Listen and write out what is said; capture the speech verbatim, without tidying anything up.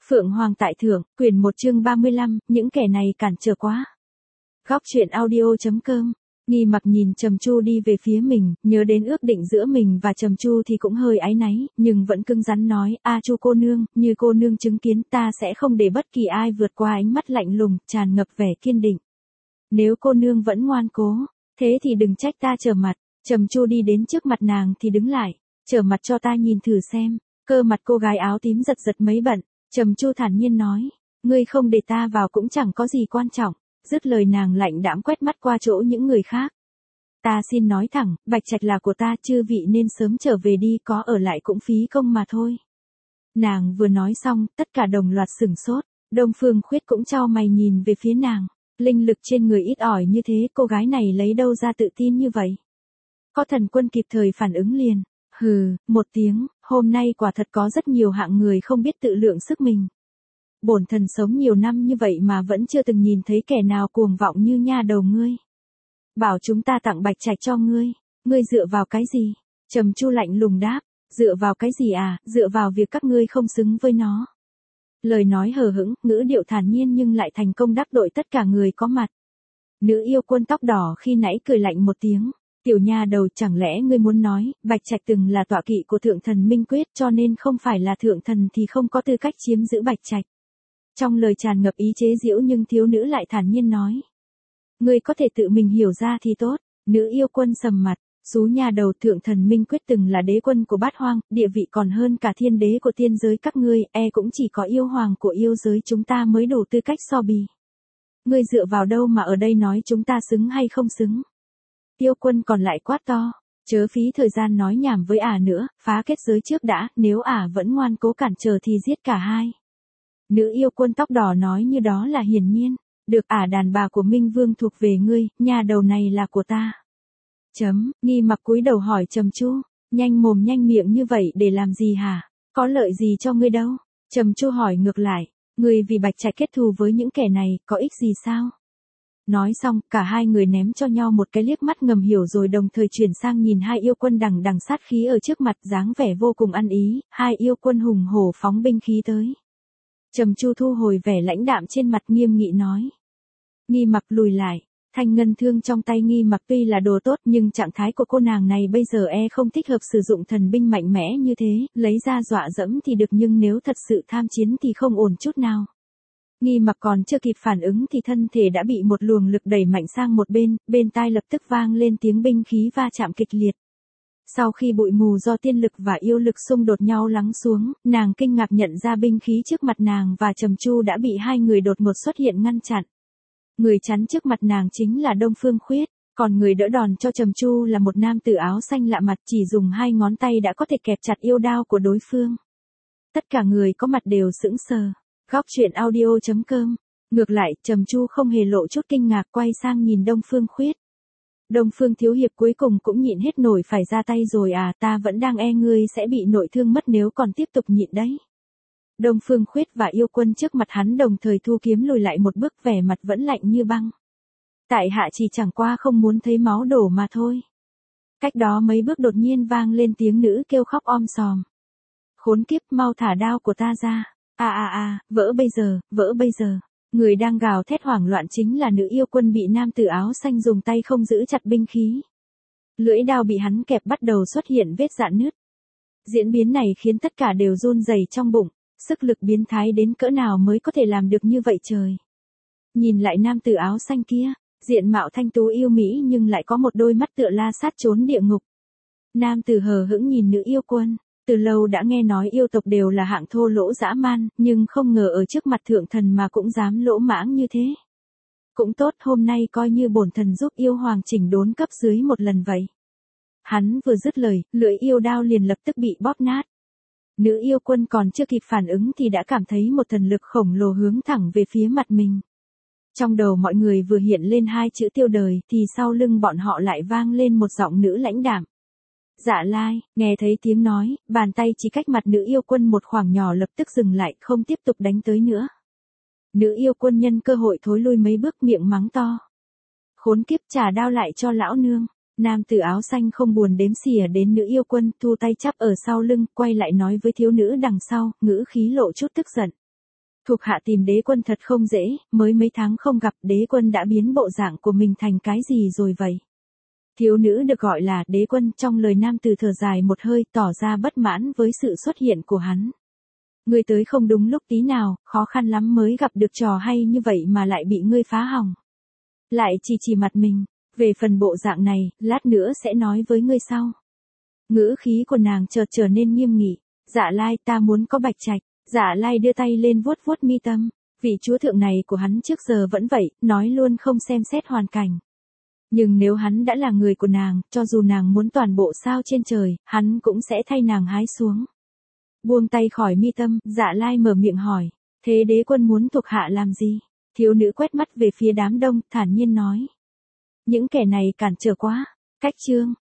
Phượng Hoàng tại thượng, quyển một chương ba mươi lăm, những kẻ này cản trở quá. Góc truyện audio.com. Nghi Mặc nhìn Trầm Chu đi về phía mình, nhớ đến ước định giữa mình và Trầm Chu thì cũng hơi áy náy, nhưng vẫn cứng rắn nói, a Chu cô nương, như cô nương chứng kiến ta sẽ không để bất kỳ ai vượt qua ánh mắt lạnh lùng, tràn ngập vẻ kiên định. Nếu cô nương vẫn ngoan cố, thế thì đừng trách ta trở mặt. Trầm Chu đi đến trước mặt nàng thì đứng lại, trở mặt cho ta nhìn thử xem. Cơ mặt cô gái áo tím giật giật mấy bận. Trầm Chu thản nhiên nói, ngươi không để ta vào cũng chẳng có gì quan trọng. Dứt lời nàng lạnh đãng quét mắt qua chỗ những người khác. Ta xin nói thẳng, Bạch Trạch là của ta, chư vị nên sớm trở về đi, có ở lại cũng phí công mà thôi. Nàng vừa nói xong, tất cả đồng loạt sửng sốt. Đông Phương Khuyết cũng chau mày nhìn về phía nàng. Linh lực trên người ít ỏi như thế, cô gái này lấy đâu ra tự tin như vậy? Có thần quân kịp thời phản ứng liền. Hừ, một tiếng, hôm nay quả thật có rất nhiều hạng người không biết tự lượng sức mình. Bổn thần sống nhiều năm như vậy mà vẫn chưa từng nhìn thấy kẻ nào cuồng vọng như nha đầu ngươi. Bảo chúng ta tặng Bạch Trạch cho ngươi, ngươi dựa vào cái gì? Trầm Chu lạnh lùng đáp, dựa vào cái gì à, dựa vào việc các ngươi không xứng với nó. Lời nói hờ hững, ngữ điệu thản nhiên nhưng lại thành công đắc tội tất cả người có mặt. Nữ yêu quân tóc đỏ khi nãy cười lạnh một tiếng. Tiểu nha đầu, chẳng lẽ ngươi muốn nói, Bạch Trạch từng là tọa kỵ của thượng thần Minh Quyết, cho nên không phải là thượng thần thì không có tư cách chiếm giữ Bạch Trạch. Trong lời tràn ngập ý chế giễu nhưng thiếu nữ lại thản nhiên nói. Ngươi có thể tự mình hiểu ra thì tốt. Nữ yêu quân sầm mặt, xú nha đầu, thượng thần Minh Quyết từng là đế quân của bát hoang, địa vị còn hơn cả thiên đế của tiên giới các ngươi, e cũng chỉ có yêu hoàng của yêu giới chúng ta mới đủ tư cách so bì. Ngươi dựa vào đâu mà ở đây nói chúng ta xứng hay không xứng? Yêu quân còn lại quát to, chớ phí thời gian nói nhảm với ả nữa, phá kết giới trước đã, nếu ả vẫn ngoan cố cản trở thì giết cả hai. Nữ yêu quân tóc đỏ nói như đó là hiển nhiên, được ả đàn bà của Minh Vương thuộc về ngươi, nhà đầu này là của ta. Chấm, Nghi Mặc cúi đầu hỏi Trầm Chu, nhanh mồm nhanh miệng như vậy để làm gì hả? Có lợi gì cho ngươi đâu? Trầm Chu hỏi ngược lại, ngươi vì Bạch Trạch kết thù với những kẻ này, có ích gì sao? Nói xong, cả hai người ném cho nhau một cái liếc mắt ngầm hiểu rồi đồng thời chuyển sang nhìn hai yêu quân đằng đằng sát khí ở trước mặt, dáng vẻ vô cùng ăn ý, hai yêu quân hùng hổ phóng binh khí tới. Trầm Chu thu hồi vẻ lãnh đạm trên mặt, nghiêm nghị nói. Nghi Mặc lùi lại, thanh ngân thương trong tay Nghi Mặc tuy là đồ tốt nhưng trạng thái của cô nàng này bây giờ e không thích hợp sử dụng thần binh mạnh mẽ như thế, lấy ra dọa dẫm thì được nhưng nếu thật sự tham chiến thì không ổn chút nào. Nghi Mặc còn chưa kịp phản ứng thì thân thể đã bị một luồng lực đẩy mạnh sang một bên, bên tai lập tức vang lên tiếng binh khí va chạm kịch liệt. Sau khi bụi mù do tiên lực và yêu lực xung đột nhau lắng xuống, nàng kinh ngạc nhận ra binh khí trước mặt nàng và Trầm Chu đã bị hai người đột ngột xuất hiện ngăn chặn. Người chắn trước mặt nàng chính là Đông Phương Khuyết, còn người đỡ đòn cho Trầm Chu là một nam tử áo xanh lạ mặt, chỉ dùng hai ngón tay đã có thể kẹp chặt yêu đao của đối phương. Tất cả người có mặt đều sững sờ. Góc truyện audio.com. Ngược lại, Trầm Chu không hề lộ chút kinh ngạc, quay sang nhìn Đông Phương Khuyết. Đông Phương thiếu hiệp cuối cùng cũng nhịn hết nổi phải ra tay rồi à, ta vẫn đang e ngươi sẽ bị nội thương mất nếu còn tiếp tục nhịn đấy. Đông Phương Khuyết và yêu quân trước mặt hắn đồng thời thu kiếm lùi lại một bước, vẻ mặt vẫn lạnh như băng. Tại hạ chỉ chẳng qua không muốn thấy máu đổ mà thôi. Cách đó mấy bước đột nhiên vang lên tiếng nữ kêu khóc om sòm. Khốn kiếp, mau thả đao của ta ra. À à à, vỡ bây giờ, vỡ bây giờ. Người đang gào thét hoảng loạn chính là nữ yêu quân bị nam tử áo xanh dùng tay không giữ chặt binh khí. Lưỡi đao bị hắn kẹp bắt đầu xuất hiện vết rạn nứt. Diễn biến này khiến tất cả đều run rẩy trong bụng, sức lực biến thái đến cỡ nào mới có thể làm được như vậy trời. Nhìn lại nam tử áo xanh kia, diện mạo thanh tú yêu mỹ nhưng lại có một đôi mắt tựa la sát trốn địa ngục. Nam tử hờ hững nhìn nữ yêu quân. Từ lâu đã nghe nói yêu tộc đều là hạng thô lỗ dã man, nhưng không ngờ ở trước mặt thượng thần mà cũng dám lỗ mãng như thế. Cũng tốt, hôm nay coi như bổn thần giúp yêu hoàng chỉnh đốn cấp dưới một lần vậy. Hắn vừa dứt lời, lưỡi yêu đao liền lập tức bị bóp nát. Nữ yêu quân còn chưa kịp phản ứng thì đã cảm thấy một thần lực khổng lồ hướng thẳng về phía mặt mình. Trong đầu mọi người vừa hiện lên hai chữ tiêu đời thì sau lưng bọn họ lại vang lên một giọng nữ lãnh đạm. Dạ Lai, nghe thấy tiếng nói, bàn tay chỉ cách mặt nữ yêu quân một khoảng nhỏ lập tức dừng lại, không tiếp tục đánh tới nữa. Nữ yêu quân nhân cơ hội thối lui mấy bước, miệng mắng to. Khốn kiếp, trả đao lại cho lão nương. Nam tử áo xanh không buồn đếm xỉa đến nữ yêu quân, thu tay chắp ở sau lưng, quay lại nói với thiếu nữ đằng sau, ngữ khí lộ chút tức giận. Thuộc hạ tìm đế quân thật không dễ, mới mấy tháng không gặp đế quân đã biến bộ dạng của mình thành cái gì rồi vậy? Thiếu nữ được gọi là đế quân trong lời nam từ thở dài một hơi tỏ ra bất mãn với sự xuất hiện của hắn. Ngươi tới không đúng lúc tí nào, khó khăn lắm mới gặp được trò hay như vậy mà lại bị ngươi phá hỏng. Lại chỉ chỉ mặt mình, về phần bộ dạng này, lát nữa sẽ nói với ngươi sau. Ngữ khí của nàng chợt trở nên nghiêm nghị, Dạ Lai ta muốn có bạch trạch. Dạ Lai đưa tay lên vuốt vuốt mi tâm, vị chúa thượng này của hắn trước giờ vẫn vậy, nói luôn không xem xét hoàn cảnh. Nhưng nếu hắn đã là người của nàng, cho dù nàng muốn toàn bộ sao trên trời, hắn cũng sẽ thay nàng hái xuống. Buông tay khỏi mi tâm, Dạ Lai mở miệng hỏi, thế đế quân muốn thuộc hạ làm gì? Thiếu nữ quét mắt về phía đám đông, thản nhiên nói. Những kẻ này cản trở quá. Cách chương